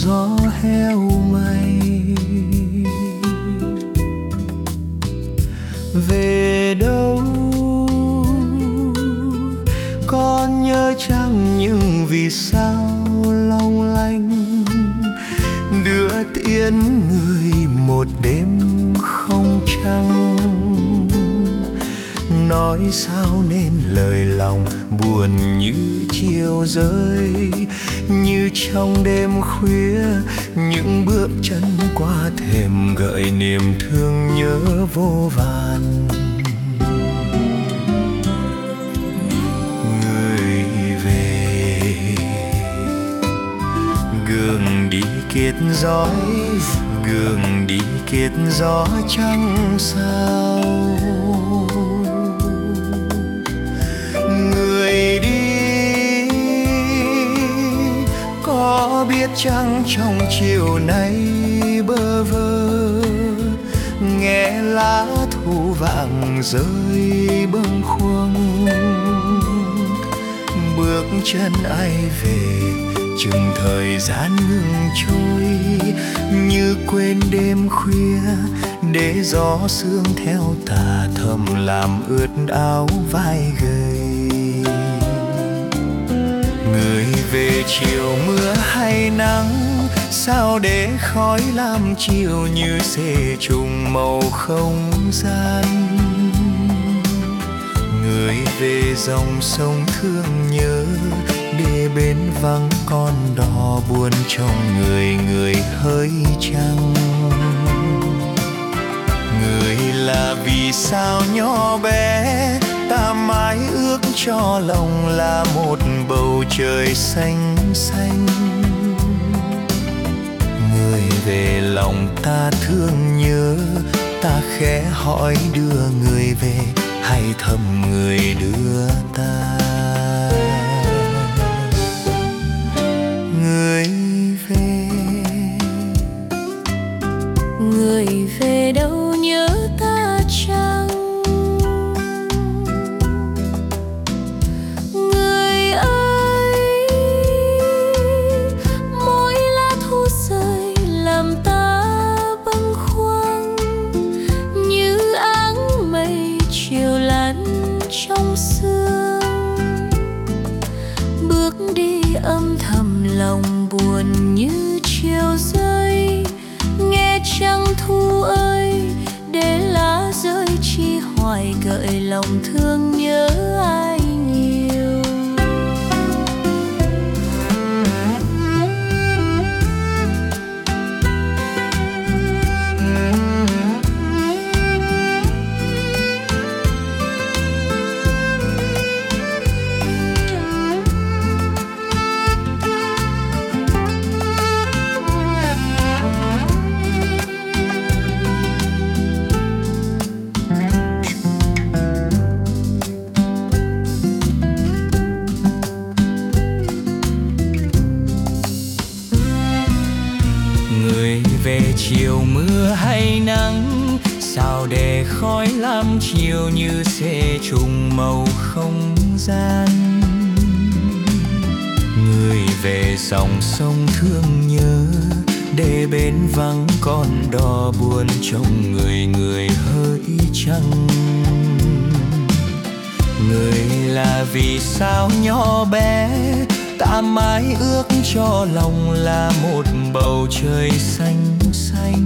gió heo mây. Về đâu con nhớ chăng những vì sao long lanh đưa tiễn người một đêm không trăng. Nói sao nên lời lòng buồn như chiều rơi, như trong đêm khuya những bước chân qua thềm gợi niềm thương nhớ vô vàn. Người về gương đi kết giói, gương đi kết gió trăng sao. Người đi có biết chăng trong chiều nay bơ vơ nghe lá thu vàng rơi bâng khuâng. Bước chân ai về chừng thời gian ngừng trôi, như quên đêm khuya để gió sương theo tà thầm làm ướt áo vai gầy. Người về chiều mưa hay nắng, sao để khói lam chiều như xê trùng màu không gian. Người về dòng sông thương nhớ, để bên vắng con đò buồn trong người người hỡi trăng. Người là vì sao nhỏ bé, ta mãi ước cho lòng là một bầu trời xanh xanh. Người về lòng ta thương nhớ, ta khẽ hỏi đưa người về hay thầm người đưa ta. Người về đâu nhớ ta chăng? Người ơi, mỗi lá thu rơi làm ta bâng khuâng, như áng mây chiều lăn trong sương. Bước đi âm thầm lòng buồn như chiều rơi, nghe trăng thu ơi để lá rơi chi hoài gợi lòng thương nhớ ai nhiều. về chiều mưa hay nắng, sao để khói lam chiều như xê trùng màu không gian. Người về dòng sông thương nhớ, để bên vắng con đò buồn trong người người hỡi trăng. Người là vì sao nhỏ bé, ta mãi ước cho lòng là một bầu trời xanh xanh.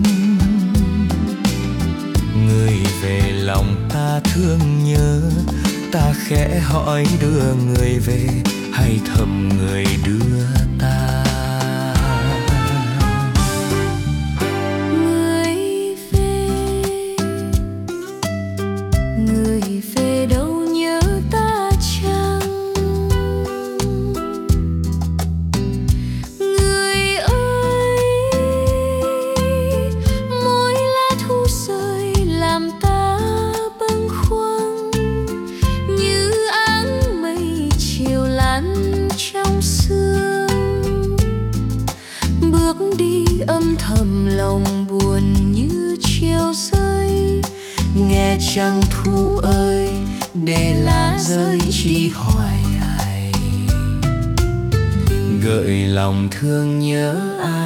Người về lòng ta thương nhớ, ta khẽ hỏi đưa người về hay thầm người đưa ta. Người về đâu nhớ ta chăng? Người ơi, mỗi lá thu rơi làm ta bâng khuâng, như áng mây chiều lăn trong sương. Bước đi âm thầm lòng buồn như chiều rơi, nghe trăng thu ơi để lá rơi chi hoài ai, gợi lòng thương nhớ ai.